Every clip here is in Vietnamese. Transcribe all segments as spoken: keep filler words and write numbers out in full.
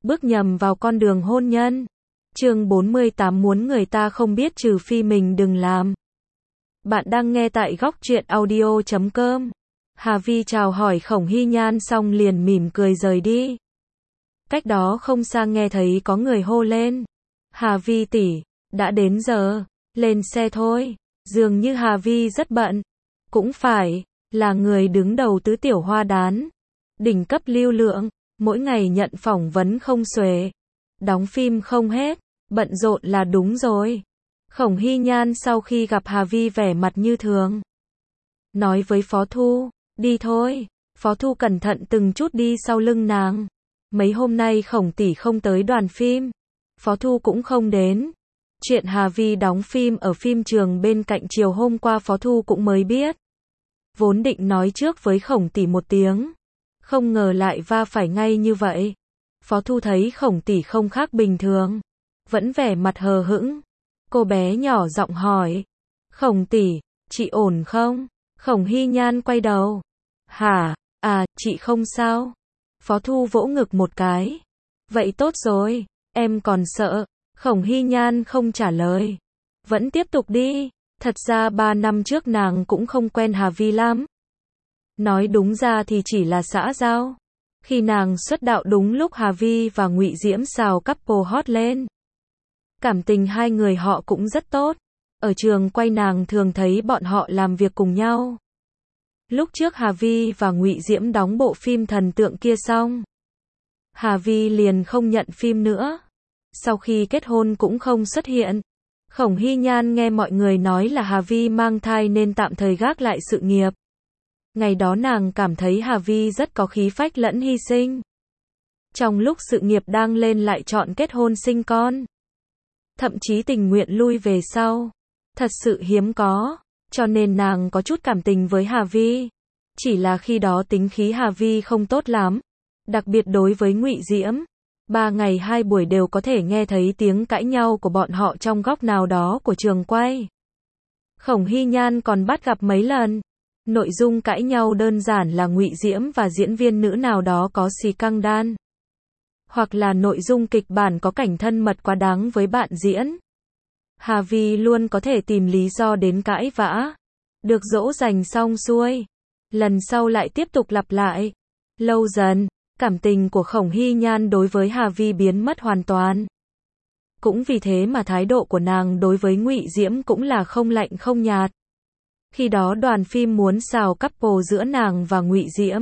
bước nhầm vào con đường hôn nhân. Chương bốn mươi tám muốn người ta không biết trừ phi mình đừng làm. Bạn đang nghe tại góc truyện audio chấm com. Hà Vi chào hỏi Khổng Hy Nhan xong liền mỉm cười rời đi. Cách đó không xa nghe thấy có người hô lên. Hà Vi tỷ, đã đến giờ, lên xe thôi. Dường như Hà Vi rất bận. Cũng phải, là người đứng đầu tứ tiểu hoa đán. Đỉnh cấp lưu lượng, mỗi ngày nhận phỏng vấn không xuể. Đóng phim không hết, bận rộn là đúng rồi. Khổng Hy Nhan sau khi gặp Hà Vi vẻ mặt như thường. Nói với Phó Thu, đi thôi. Phó Thu cẩn thận từng chút đi sau lưng nàng. Mấy hôm nay Khổng tỷ không tới đoàn phim. Phó Thu cũng không đến. Chuyện Hà Vi đóng phim ở phim trường bên cạnh chiều hôm qua Phó Thu cũng mới biết. Vốn định nói trước với Khổng tỷ một tiếng. Không ngờ lại va phải ngay như vậy. Phó Thu thấy Khổng tỷ không khác bình thường. Vẫn vẻ mặt hờ hững. Cô bé nhỏ giọng hỏi. Khổng tỷ, chị ổn không? Khổng Hy Nhan quay đầu. Hả, à, chị không sao. Phó Thu vỗ ngực một cái. Vậy tốt rồi, em còn sợ. Khổng Hy Nhan không trả lời. Vẫn tiếp tục đi. Thật ra ba năm trước nàng cũng không quen Hà Vi lắm. Nói đúng ra thì chỉ là xã giao. Khi nàng xuất đạo đúng lúc Hà Vi và Ngụy Diễm xào couple hot lên. Cảm tình hai người họ cũng rất tốt. Ở trường quay nàng thường thấy bọn họ làm việc cùng nhau. Lúc trước Hà Vi và Ngụy Diễm đóng bộ phim thần tượng kia xong. Hà Vi liền không nhận phim nữa. Sau khi kết hôn cũng không xuất hiện. Khổng Hy Nhan nghe mọi người nói là Hà Vi mang thai nên tạm thời gác lại sự nghiệp. Ngày đó nàng cảm thấy Hà Vi rất có khí phách lẫn hy sinh. Trong lúc sự nghiệp đang lên lại chọn kết hôn sinh con. Thậm chí tình nguyện lui về sau. Thật sự hiếm có. Cho nên nàng có chút cảm tình với Hà Vi. Chỉ là khi đó tính khí Hà Vi không tốt lắm. Đặc biệt đối với Ngụy Diễm. Ba ngày hai buổi đều có thể nghe thấy tiếng cãi nhau của bọn họ trong góc nào đó của trường quay. Khổng Hy Nhan còn bắt gặp mấy lần. Nội dung cãi nhau đơn giản là Ngụy Diễm và diễn viên nữ nào đó có xì căng đan. Hoặc là nội dung kịch bản có cảnh thân mật quá đáng với bạn diễn. Hà Vi luôn có thể tìm lý do đến cãi vã. Được dỗ dành xong xuôi. Lần sau lại tiếp tục lặp lại. Lâu dần, cảm tình của Khổng Hy Nhan đối với Hà Vi biến mất hoàn toàn. Cũng vì thế mà thái độ của nàng đối với Ngụy Diễm cũng là không lạnh không nhạt. Khi đó đoàn phim muốn xào couple giữa nàng và Ngụy Diễm.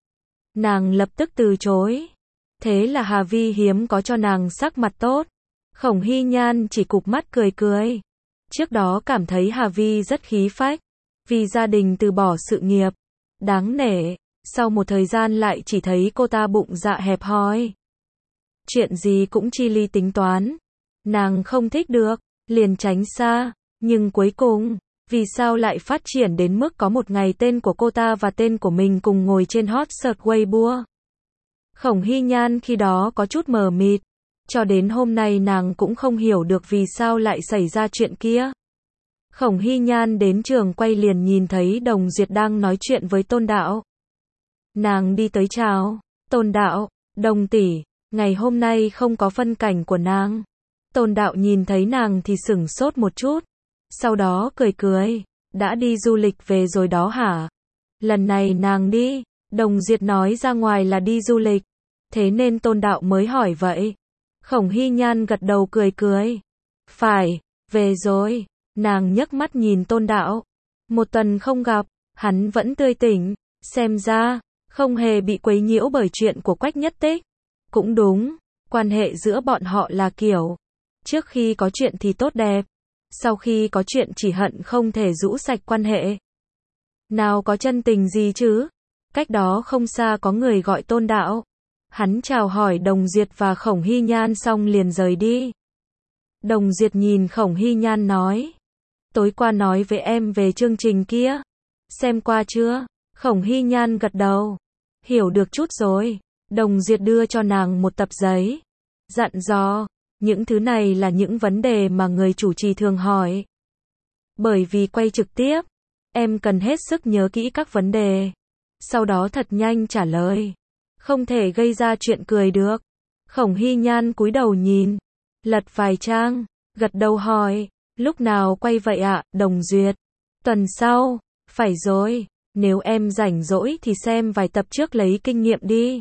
Nàng lập tức từ chối. Thế là Hà Vi hiếm có cho nàng sắc mặt tốt. Khổng Hy Nhan chỉ cụp mắt cười cười. Trước đó cảm thấy Hà Vi rất khí phách. Vì gia đình từ bỏ sự nghiệp. Đáng nể. Sau một thời gian lại chỉ thấy cô ta bụng dạ hẹp hòi. Chuyện gì cũng chi ly tính toán. Nàng không thích được. Liền tránh xa. Nhưng cuối cùng, vì sao lại phát triển đến mức có một ngày tên của cô ta và tên của mình cùng ngồi trên hot search Weibo. Khổng Hy Nhan khi đó có chút mờ mịt. Cho đến hôm nay nàng cũng không hiểu được vì sao lại xảy ra chuyện kia. Khổng Hy Nhan đến trường quay liền nhìn thấy Đồng Duyệt đang nói chuyện với Tôn Đạo. Nàng đi tới chào. Tôn Đạo, Đồng tỷ, ngày hôm nay không có phân cảnh của nàng. Tôn Đạo nhìn thấy nàng thì sửng sốt một chút. Sau đó cười cười. Đã đi du lịch về rồi đó hả? Lần này nàng đi. Đồng Duyệt nói ra ngoài là đi du lịch. Thế nên Tôn Đạo mới hỏi vậy. Khổng Hy Nhan gật đầu cười cười. Phải, về rồi. Nàng nhấc mắt nhìn Tôn Đạo. Một tuần không gặp, hắn vẫn tươi tỉnh. Xem ra, không hề bị quấy nhiễu bởi chuyện của Quách Nhất Tích. Cũng đúng, quan hệ giữa bọn họ là kiểu. Trước khi có chuyện thì tốt đẹp. Sau khi có chuyện chỉ hận không thể rũ sạch quan hệ. Nào có chân tình gì chứ? Cách đó không xa có người gọi Tôn Đạo. Hắn chào hỏi Đồng Duyệt và Khổng Hy Nhan xong liền rời đi. Đồng Duyệt nhìn Khổng Hy Nhan nói. Tối qua nói với em về chương trình kia. Xem qua chưa? Khổng Hy Nhan gật đầu. Hiểu được chút rồi. Đồng Duyệt đưa cho nàng một tập giấy. Dặn dò. Những thứ này là những vấn đề mà người chủ trì thường hỏi. Bởi vì quay trực tiếp, em cần hết sức nhớ kỹ các vấn đề. Sau đó thật nhanh trả lời. Không thể gây ra chuyện cười được. Khổng Hy Nhan cúi đầu nhìn, lật vài trang, gật đầu hỏi, lúc nào quay vậy ạ, Đồng Duyệt? Tuần sau, phải rồi, nếu em rảnh rỗi thì xem vài tập trước lấy kinh nghiệm đi.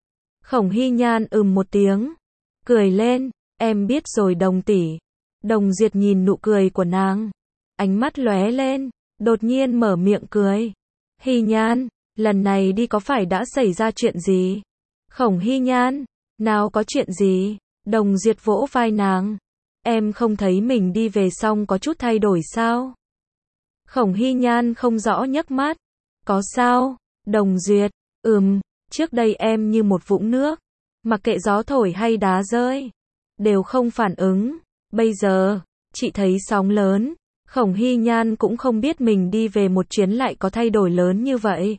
Khổng Hy Nhan ừm một tiếng, cười lên, em biết rồi Đồng tỷ. Đồng Duyệt nhìn nụ cười của nàng, ánh mắt lóe lên, đột nhiên mở miệng cười. Hy Nhan, lần này đi có phải đã xảy ra chuyện gì? Khổng Hy Nhan, nào có chuyện gì? Đồng Duyệt vỗ vai nàng, em không thấy mình đi về xong có chút thay đổi sao? Khổng Hy Nhan không rõ nhấc mắt, có sao? Đồng Duyệt, ừm, trước đây em như một vũng nước, mặc kệ gió thổi hay đá rơi, đều không phản ứng. Bây giờ, chị thấy sóng lớn. Khổng Hy Nhan cũng không biết mình đi về một chuyến lại có thay đổi lớn như vậy.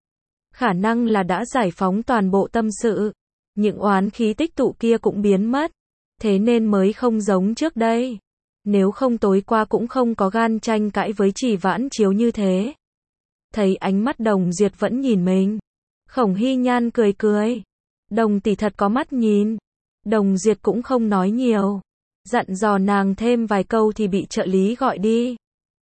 Khả năng là đã giải phóng toàn bộ tâm sự, những oán khí tích tụ kia cũng biến mất, thế nên mới không giống trước đây. Nếu không tối qua cũng không có gan tranh cãi với Chỉ Vãn Chiếu như thế. Thấy ánh mắt Đồng Duyệt vẫn nhìn mình, Khổng Hy Nhan cười cười. Đồng tỷ thật có mắt nhìn. Đồng Duyệt cũng không nói nhiều, dặn dò nàng thêm vài câu thì bị trợ lý gọi đi.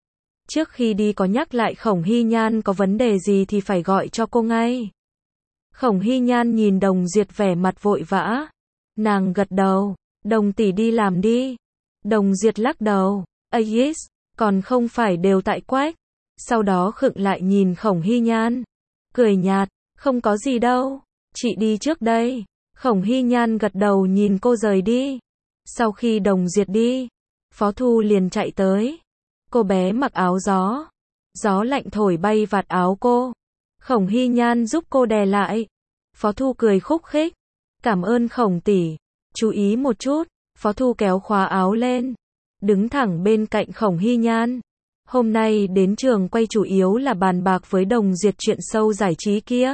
Trước khi đi có nhắc lại Khổng Hy Nhan có vấn đề gì thì phải gọi cho cô ngay. Khổng Hy Nhan nhìn Đồng Duyệt vẻ mặt vội vã. Nàng gật đầu, Đồng tỷ đi làm đi. Đồng Duyệt lắc đầu, Ayis, còn không phải đều tại Quách. Sau đó khựng lại nhìn Khổng Hy Nhan, cười nhạt, không có gì đâu, chị đi trước đây. Khổng Hy Nhan gật đầu nhìn cô rời đi. Sau khi Đồng Duyệt đi, Phó Thu liền chạy tới. Cô bé mặc áo gió, gió lạnh thổi bay vạt áo cô. Khổng Hy Nhan giúp cô đè lại. Phó Thu cười khúc khích, cảm ơn Khổng tỷ, chú ý một chút. Phó Thu kéo khóa áo lên, đứng thẳng bên cạnh Khổng Hy Nhan. Hôm nay đến trường quay chủ yếu là bàn bạc với Đồng Duyệt chuyện show giải trí kia.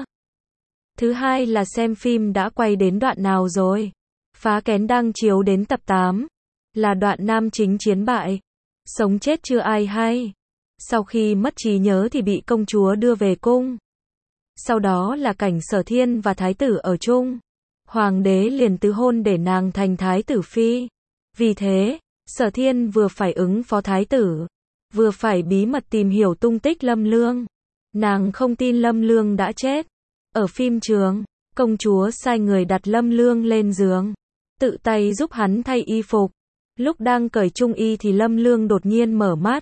Thứ hai là xem phim đã quay đến đoạn nào rồi. Phá Kén đang chiếu đến tập tám, là đoạn nam chính chiến bại, sống chết chưa ai hay. Sau khi mất trí nhớ thì bị công chúa đưa về cung. Sau đó là cảnh Sở Thiên và thái tử ở chung. Hoàng đế liền tứ hôn để nàng thành thái tử phi. Vì thế, Sở Thiên vừa phải ứng phó thái tử, vừa phải bí mật tìm hiểu tung tích Lâm Lương. Nàng không tin Lâm Lương đã chết. Ở phim trường, công chúa sai người đặt Lâm Lương lên giường, tự tay giúp hắn thay y phục. Lúc đang cởi trung y thì Lâm Lương đột nhiên mở mắt,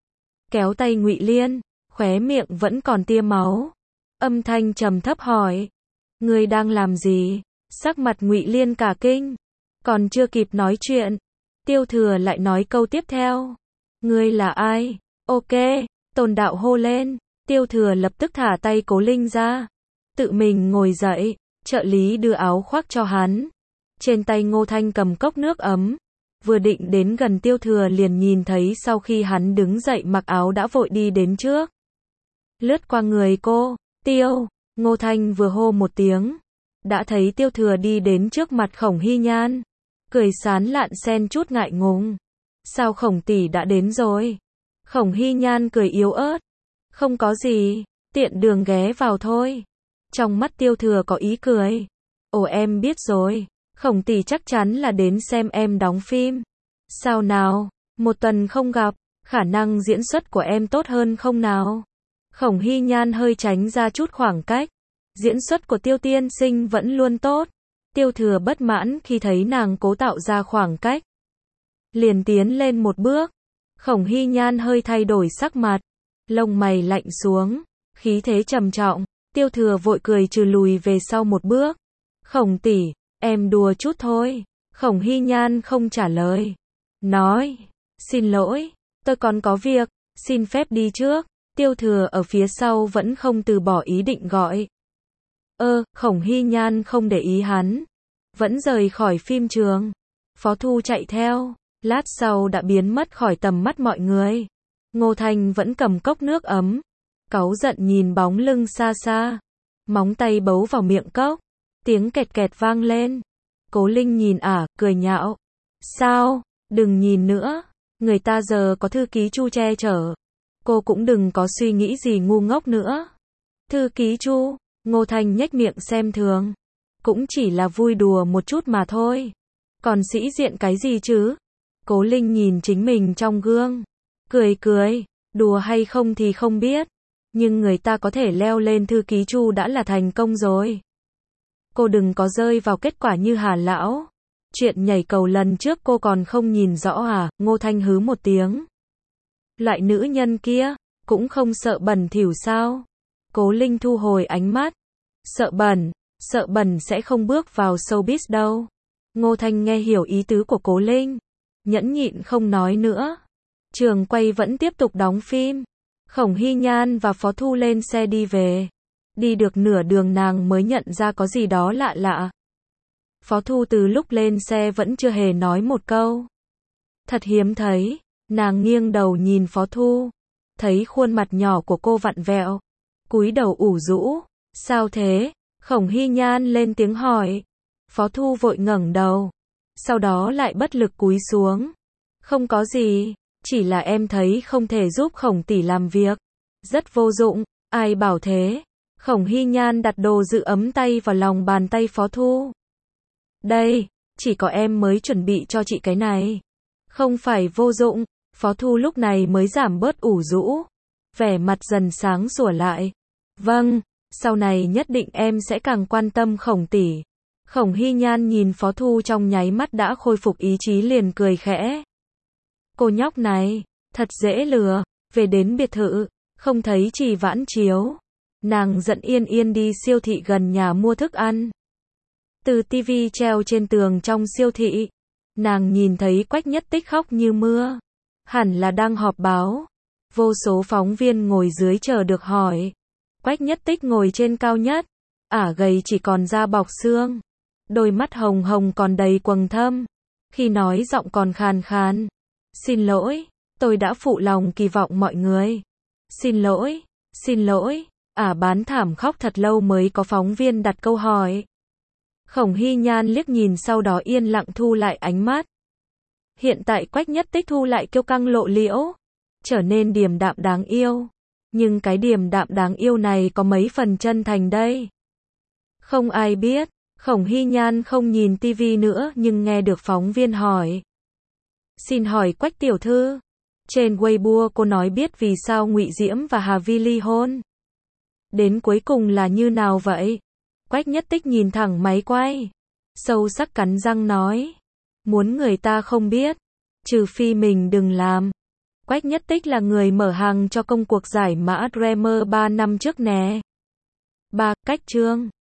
kéo tay Ngụy Liên, khóe miệng vẫn còn tia máu. Âm thanh trầm thấp hỏi, ngươi đang làm gì? Sắc mặt Ngụy Liên cả kinh, còn chưa kịp nói chuyện, Tiêu Thừa lại nói câu tiếp theo. Ngươi là ai? Ok, Tôn Đạo hô lên. Tiêu Thừa lập tức thả tay Cố Linh ra, tự mình ngồi dậy. Trợ lý đưa áo khoác cho hắn. Trên tay Ngô Thanh cầm cốc nước ấm. Vừa định đến gần Tiêu Thừa liền nhìn thấy sau khi hắn đứng dậy mặc áo đã vội đi đến trước. Lướt qua người cô, Tiêu, Ngô Thanh vừa hô một tiếng, đã thấy Tiêu Thừa đi đến trước mặt Khổng Hy Nhan, cười sán lạn xen chút ngại ngùng. Sao Khổng tỷ đã đến rồi? Khổng Hy Nhan cười yếu ớt, không có gì, tiện đường ghé vào thôi. Trong mắt Tiêu Thừa có ý cười. Ồ em biết rồi, Khổng tỷ chắc chắn là đến xem em đóng phim. Sao nào, một tuần không gặp, khả năng diễn xuất của em tốt hơn không nào? Khổng Hy Nhan hơi tránh ra chút khoảng cách. Diễn xuất của Tiêu tiên sinh vẫn luôn tốt. Tiêu Thừa bất mãn khi thấy nàng cố tạo ra khoảng cách, liền tiến lên một bước. Khổng Hy Nhan hơi thay đổi sắc mặt, lông mày lạnh xuống, khí thế trầm trọng. Tiêu Thừa vội cười trừ lùi về sau một bước. Khổng tỷ, em đùa chút thôi. Khổng Hy Nhan không trả lời, nói, xin lỗi, tôi còn có việc, xin phép đi trước. Tiêu Thừa ở phía sau vẫn không từ bỏ ý định gọi. Ơ, Khổng Hy Nhan không để ý hắn, vẫn rời khỏi phim trường. Phó Thu chạy theo, lát sau đã biến mất khỏi tầm mắt mọi người. Ngô Thanh vẫn cầm cốc nước ấm, cáu giận nhìn bóng lưng xa xa, móng tay bấu vào miệng cốc, tiếng kẹt kẹt vang lên. Cố Linh nhìn ả, cười nhạo. Sao, đừng nhìn nữa, người ta giờ có thư ký Chu che chở. Cô cũng đừng có suy nghĩ gì ngu ngốc nữa. Thư ký Chu, Ngô Thanh nhếch miệng xem thường. Cũng chỉ là vui đùa một chút mà thôi. Còn sĩ diện cái gì chứ? Cố Linh nhìn chính mình trong gương. Cười cười, đùa hay không thì không biết. Nhưng người ta có thể leo lên thư ký Chu đã là thành công rồi. Cô đừng có rơi vào kết quả như Hà Lão. Chuyện nhảy cầu lần trước cô còn không nhìn rõ à? Ngô Thanh hứ một tiếng. Loại nữ nhân kia, cũng không sợ bẩn thỉu sao? Cố Linh thu hồi ánh mắt. Sợ bẩn, sợ bẩn sẽ không bước vào showbiz đâu. Ngô Thanh nghe hiểu ý tứ của Cố Linh. Nhẫn nhịn không nói nữa. Trường quay vẫn tiếp tục đóng phim. Khổng Hy Nhan và Phó Thu lên xe đi về. Đi được nửa đường nàng mới nhận ra có gì đó lạ lạ. Phó Thu từ lúc lên xe vẫn chưa hề nói một câu. Thật hiếm thấy. Nàng nghiêng đầu nhìn Phó Thu. Thấy khuôn mặt nhỏ của cô vặn vẹo. Cúi đầu ủ rũ. Sao thế? Khổng Hy Nhan lên tiếng hỏi. Phó Thu vội ngẩng đầu. Sau đó lại bất lực cúi xuống. Không có gì. Chỉ là em thấy không thể giúp Khổng tỷ làm việc. Rất vô dụng. Ai bảo thế? Khổng Hy Nhan đặt đồ giữ ấm tay vào lòng bàn tay Phó Thu. Đây, chỉ có em mới chuẩn bị cho chị cái này. Không phải vô dụng. Phó Thu lúc này mới giảm bớt ủ rũ. Vẻ mặt dần sáng sủa lại. Vâng, sau này nhất định em sẽ càng quan tâm Khổng tỷ. Khổng Hy Nhan nhìn Phó Thu trong nháy mắt đã khôi phục ý chí liền cười khẽ. Cô nhóc này, thật dễ lừa. Về đến biệt thự, không thấy Trì Vãn Chiếu. Nàng dẫn Yên Yên đi siêu thị gần nhà mua thức ăn. Từ tivi treo trên tường trong siêu thị, nàng nhìn thấy Quách Nhất Tích khóc như mưa. Hẳn là đang họp báo. Vô số phóng viên ngồi dưới chờ được hỏi. Quách Nhất Tích ngồi trên cao nhất. Ả gầy chỉ còn da bọc xương. Đôi mắt hồng hồng còn đầy quầng thâm. Khi nói giọng còn khàn khàn. Xin lỗi, tôi đã phụ lòng kỳ vọng mọi người. Xin lỗi, xin lỗi. Ả bán thảm khóc thật lâu mới có phóng viên đặt câu hỏi. Khổng Hy Nhan liếc nhìn sau đó yên lặng thu lại ánh mắt. Hiện tại Quách Nhất Tích thu lại kiêu căng lộ liễu. Trở nên điềm đạm đáng yêu. Nhưng cái điềm đạm đáng yêu này có mấy phần chân thành đây? Không ai biết. Khổng Hy Nhan không nhìn tivi nữa nhưng nghe được phóng viên hỏi. Xin hỏi Quách tiểu thư. Trên Weibo cô nói biết vì sao Ngụy Diễm và Hà Vi ly hôn. Đến cuối cùng là như nào vậy? Quách Nhất Tích nhìn thẳng máy quay. Sâu sắc cắn răng nói. Muốn người ta không biết. Trừ phi mình đừng làm. Quách Nhất Tích là người mở hàng cho công cuộc giải mã Dreamer ba năm trước nè. ba. Cách chương